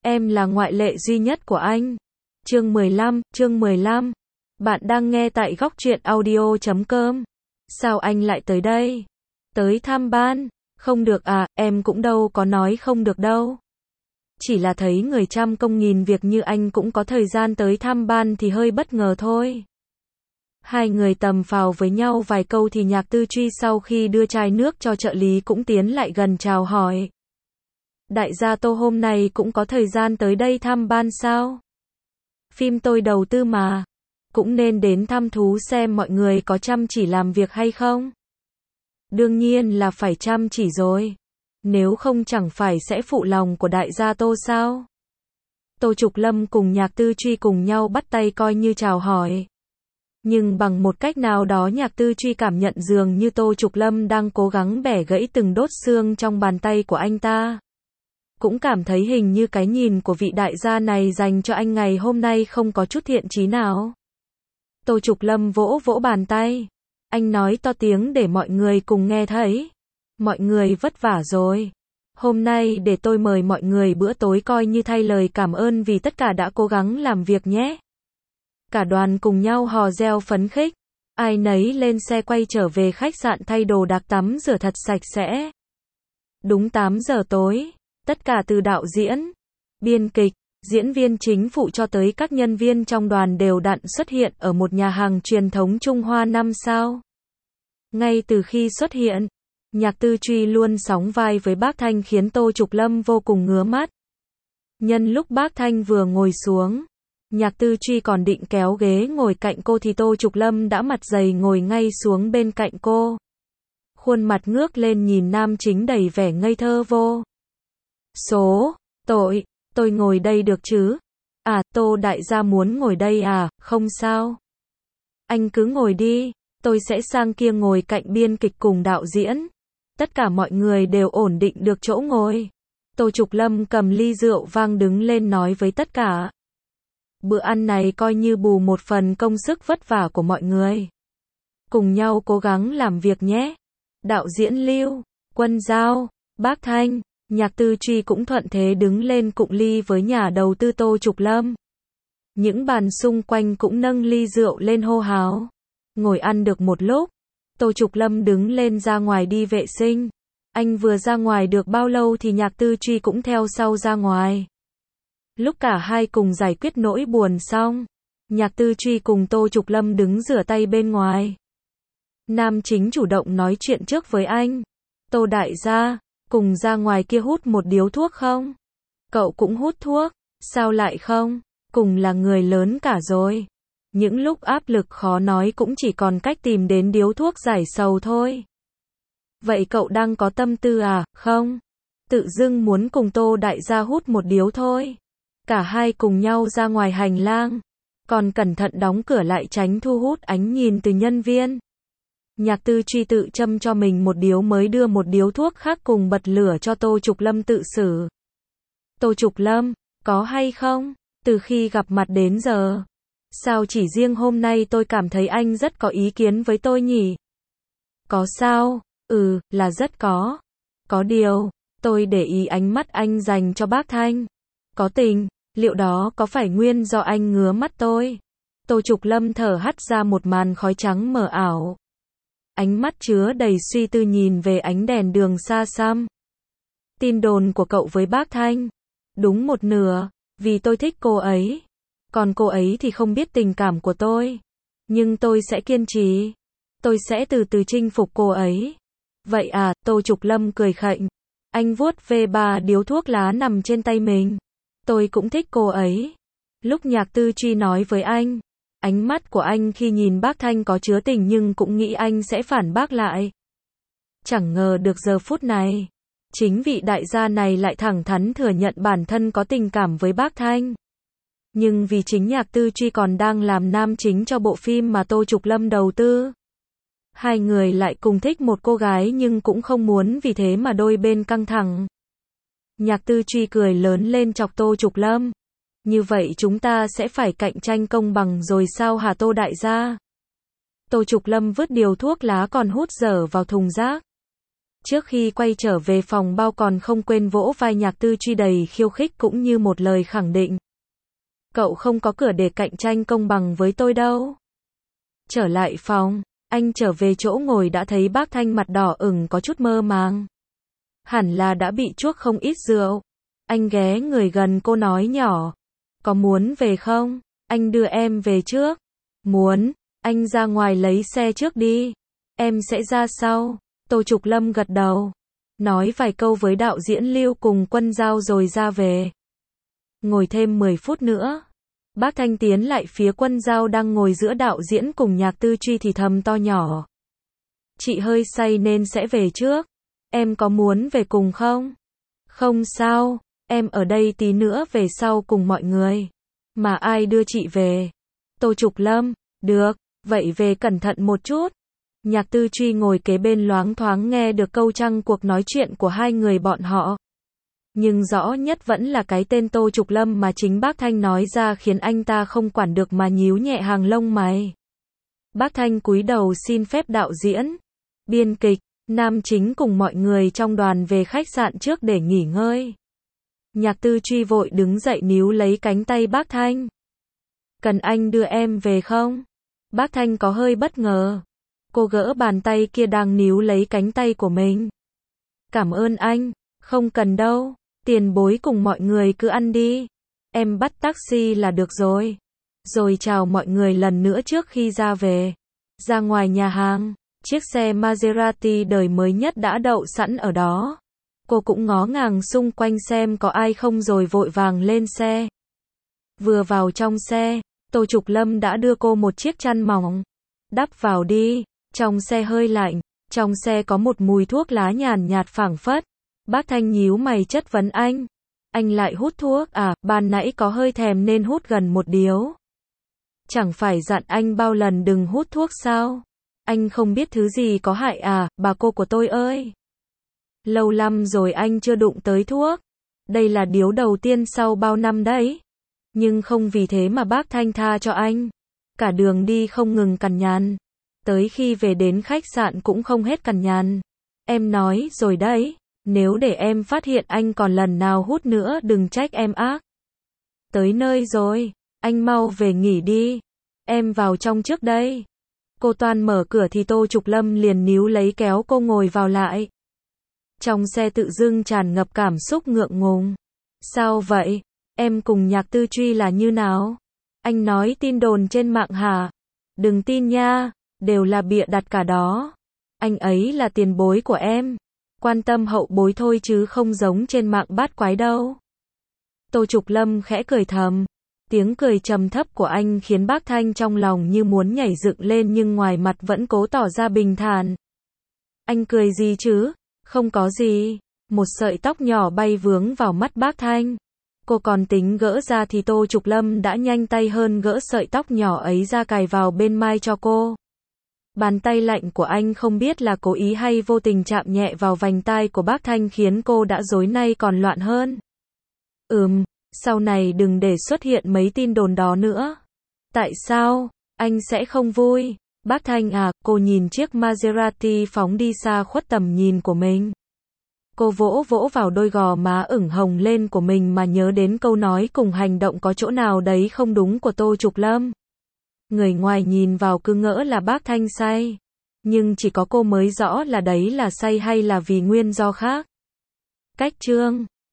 Em là ngoại lệ duy nhất của anh. Chương 15. Bạn đang nghe tại góc truyện audio.com. Sao anh lại tới đây? Tới thăm ban? Không được à, em cũng đâu có nói không được đâu. Chỉ là thấy người trăm công nghìn việc như anh cũng có thời gian tới thăm ban thì hơi bất ngờ thôi. Hai người tầm phào với nhau vài câu thì Nhạc Tư Truy sau khi đưa chai nước cho trợ lý cũng tiến lại gần chào hỏi. Đại gia Tô hôm nay cũng có thời gian tới đây thăm ban sao? Phim tôi đầu tư mà. Cũng nên đến thăm thú xem mọi người có chăm chỉ làm việc hay không. Đương nhiên là phải chăm chỉ rồi. Nếu không chẳng phải sẽ phụ lòng của đại gia Tô sao? Tô Trục Lâm cùng Nhạc Tư Truy cùng nhau bắt tay coi như chào hỏi. Nhưng bằng một cách nào đó Nhạc Tư Truy cảm nhận dường như Tô Trục Lâm đang cố gắng bẻ gãy từng đốt xương trong bàn tay của anh ta. Cũng cảm thấy hình như cái nhìn của vị đại gia này dành cho anh ngày hôm nay không có chút thiện chí nào. Tô Trục Lâm vỗ vỗ bàn tay. Anh nói to tiếng để mọi người cùng nghe thấy. Mọi người vất vả rồi. Hôm nay để tôi mời mọi người bữa tối coi như thay lời cảm ơn vì tất cả đã cố gắng làm việc nhé. Cả đoàn cùng nhau hò reo phấn khích. Ai nấy lên xe quay trở về khách sạn thay đồ đạc tắm rửa thật sạch sẽ. Đúng 8 giờ tối. Tất cả từ đạo diễn, biên kịch, diễn viên chính phụ cho tới các nhân viên trong đoàn đều đặn xuất hiện ở một nhà hàng truyền thống Trung Hoa 5 sao. Ngay từ khi xuất hiện, Nhạc Tư Truy luôn sóng vai với bác Thanh khiến Tô Trục Lâm vô cùng ngứa mắt. Nhân lúc bác Thanh vừa ngồi xuống, Nhạc Tư Truy còn định kéo ghế ngồi cạnh cô thì Tô Trục Lâm đã mặt dày ngồi ngay xuống bên cạnh cô. Khuôn mặt ngước lên nhìn nam chính đầy vẻ ngây thơ vô. Tôi ngồi đây được chứ? À, Tô đại gia muốn ngồi đây à, không sao. Anh cứ ngồi đi, tôi sẽ sang kia ngồi cạnh biên kịch cùng đạo diễn. Tất cả mọi người đều ổn định được chỗ ngồi. Tô Trục Lâm cầm ly rượu vang đứng lên nói với tất cả. Bữa ăn này coi như bù một phần công sức vất vả của mọi người. Cùng nhau cố gắng làm việc nhé. Đạo diễn Lưu, Quân Giao, bác Thanh, Nhạc Tư Truy cũng thuận thế đứng lên cụng ly với nhà đầu tư Tô Trục Lâm. Những bàn xung quanh cũng nâng ly rượu lên hô hào. Ngồi ăn được một lúc, Tô Trục Lâm đứng lên ra ngoài đi vệ sinh. Anh vừa ra ngoài được bao lâu thì Nhạc Tư Truy cũng theo sau ra ngoài. Lúc cả hai cùng giải quyết nỗi buồn xong, Nhạc Tư Truy cùng Tô Trục Lâm đứng rửa tay bên ngoài. Nam chính chủ động nói chuyện trước với anh. Tô đại gia, cùng ra ngoài kia hút một điếu thuốc không? Cậu cũng hút thuốc, sao lại không? Cùng là người lớn cả rồi. Những lúc áp lực khó nói cũng chỉ còn cách tìm đến điếu thuốc giải sầu thôi. Vậy cậu đang có tâm tư à, không? Tự dưng muốn cùng Tô đại gia hút một điếu thôi. Cả hai cùng nhau ra ngoài hành lang. Còn cẩn thận đóng cửa lại tránh thu hút ánh nhìn từ nhân viên. Nhạc Tư Truy tự châm cho mình một điếu mới đưa một điếu thuốc khác cùng bật lửa cho Tô Trục Lâm tự xử. Tô Trục Lâm, có hay không? Từ khi gặp mặt đến giờ, sao chỉ riêng hôm nay tôi cảm thấy anh rất có ý kiến với tôi nhỉ? Có sao? Là rất có. Có điều, tôi để ý ánh mắt anh dành cho bác Thanh. Có tình, liệu đó có phải nguyên do anh ngứa mắt tôi? Tô Trục Lâm thở hắt ra một màn khói trắng mờ ảo. Ánh mắt chứa đầy suy tư nhìn về ánh đèn đường xa xăm. Tin đồn của cậu với bác Thanh. Đúng một nửa, vì tôi thích cô ấy. Còn cô ấy thì không biết tình cảm của tôi. Nhưng tôi sẽ kiên trì. Tôi sẽ từ từ chinh phục cô ấy. Vậy à, Tô Trục Lâm cười khạnh. Anh vuốt về ba điếu thuốc lá nằm trên tay mình. Tôi cũng thích cô ấy. Lúc Nhạc Tư Truy nói với anh. Ánh mắt của anh khi nhìn bác Thanh có chứa tình nhưng cũng nghĩ anh sẽ phản bác lại. Chẳng ngờ được giờ phút này, chính vị đại gia này lại thẳng thắn thừa nhận bản thân có tình cảm với bác Thanh. Nhưng vì chính Nhạc Tư Truy còn đang làm nam chính cho bộ phim mà Tô Trục Lâm đầu tư. Hai người lại cùng thích một cô gái nhưng cũng không muốn vì thế mà đôi bên căng thẳng. Nhạc Tư Truy cười lớn lên chọc Tô Trục Lâm. Như vậy chúng ta sẽ phải cạnh tranh công bằng rồi sao hả Tô đại gia? Tô Trục Lâm vứt điều thuốc lá còn hút dở vào thùng rác. Trước khi quay trở về phòng bao còn không quên vỗ vai Nhạc Tư Truy đầy khiêu khích cũng như một lời khẳng định. Cậu không có cửa để cạnh tranh công bằng với tôi đâu. Trở lại phòng, anh trở về chỗ ngồi đã thấy bác Thanh mặt đỏ ửng có chút mơ màng. Hẳn là đã bị chuốc không ít rượu. Anh ghé người gần cô nói nhỏ. Có muốn về không? Anh đưa em về trước. Muốn, anh ra ngoài lấy xe trước đi. Em sẽ ra sau. Tô Trục Lâm gật đầu. Nói vài câu với đạo diễn Lưu cùng Quân Giao rồi ra về. Ngồi thêm 10 phút nữa. Bác Thanh tiến lại phía Quân Giao đang ngồi giữa đạo diễn cùng Nhạc Tư Truy thì thầm to nhỏ. Chị hơi say nên sẽ về trước. Em có muốn về cùng không? Không sao, em ở đây tí nữa về sau cùng mọi người. Mà ai đưa chị về? Tô Trục Lâm, được, vậy về cẩn thận một chút. Nhạc Tư Truy ngồi kế bên loáng thoáng nghe được câu trăng cuộc nói chuyện của hai người bọn họ. Nhưng rõ nhất vẫn là cái tên Tô Trục Lâm mà chính bác Thanh nói ra khiến anh ta không quản được mà nhíu nhẹ hàng lông mày. Bác Thanh cúi đầu xin phép đạo diễn, biên kịch, nam chính cùng mọi người trong đoàn về khách sạn trước để nghỉ ngơi. Nhạc Tư Truy vội đứng dậy níu lấy cánh tay bác Thanh. Cần anh đưa em về không? Bác Thanh có hơi bất ngờ. Cô gỡ bàn tay kia đang níu lấy cánh tay của mình. Cảm ơn anh, không cần đâu, tiền bối cùng mọi người cứ ăn đi. Em bắt taxi là được rồi. Rồi chào mọi người lần nữa trước khi ra về. Ra ngoài nhà hàng, chiếc xe Maserati đời mới nhất đã đậu sẵn ở đó. Cô cũng ngó ngàng xung quanh xem có ai không rồi vội vàng lên xe. Vừa vào trong xe, Tô Trục Lâm đã đưa cô một chiếc chăn mỏng. Đắp vào đi, trong xe hơi lạnh, trong xe có một mùi thuốc lá nhàn nhạt phảng phất. Bác Thanh nhíu mày chất vấn anh. Anh lại hút thuốc à, ban nãy có hơi thèm nên hút gần một điếu. Chẳng phải dặn anh bao lần đừng hút thuốc sao? Anh không biết thứ gì có hại à, bà cô của tôi ơi. Lâu lắm rồi anh chưa đụng tới thuốc. Đây là điếu đầu tiên sau bao năm đấy. Nhưng không vì thế mà bác Thanh tha cho anh. Cả đường đi không ngừng cằn nhằn. Tới khi về đến khách sạn cũng không hết cằn nhằn. Em nói rồi đấy, nếu để em phát hiện anh còn lần nào hút nữa đừng trách em ác. Tới nơi rồi, anh mau về nghỉ đi. Em vào trong trước đây. Cô toan mở cửa thì Tô Trục Lâm liền níu lấy kéo cô ngồi vào lại. Trong xe tự dưng tràn ngập cảm xúc ngượng ngùng. Sao vậy? Em cùng Nhạc Tư Truy là như nào? Anh nói tin đồn trên mạng hả? Đừng tin nha, đều là bịa đặt cả đó. Anh ấy là tiền bối của em. Quan tâm hậu bối thôi chứ không giống trên mạng bát quái đâu. Tô Trục Lâm khẽ cười thầm. Tiếng cười trầm thấp của anh khiến bác Thanh trong lòng như muốn nhảy dựng lên nhưng ngoài mặt vẫn cố tỏ ra bình thản. Anh cười gì chứ? Không có gì. Một sợi tóc nhỏ bay vướng vào mắt bác Thanh. Cô còn tính gỡ ra thì Tô Trục Lâm đã nhanh tay hơn gỡ sợi tóc nhỏ ấy ra cài vào bên mai cho cô. Bàn tay lạnh của anh không biết là cố ý hay vô tình chạm nhẹ vào vành tai của bác Thanh khiến cô đã rối nay còn loạn hơn. Sau này đừng để xuất hiện mấy tin đồn đó nữa. Tại sao? Anh sẽ không vui. Bác Thanh à, cô nhìn chiếc Maserati phóng đi xa khuất tầm nhìn của mình. Cô vỗ vỗ vào đôi gò má ửng hồng lên của mình mà nhớ đến câu nói cùng hành động có chỗ nào đấy không đúng của Tô Trục Lâm. Người ngoài nhìn vào cứ ngỡ là bác Thanh say. Nhưng chỉ có cô mới rõ là đấy là say hay là vì nguyên do khác. Cách chương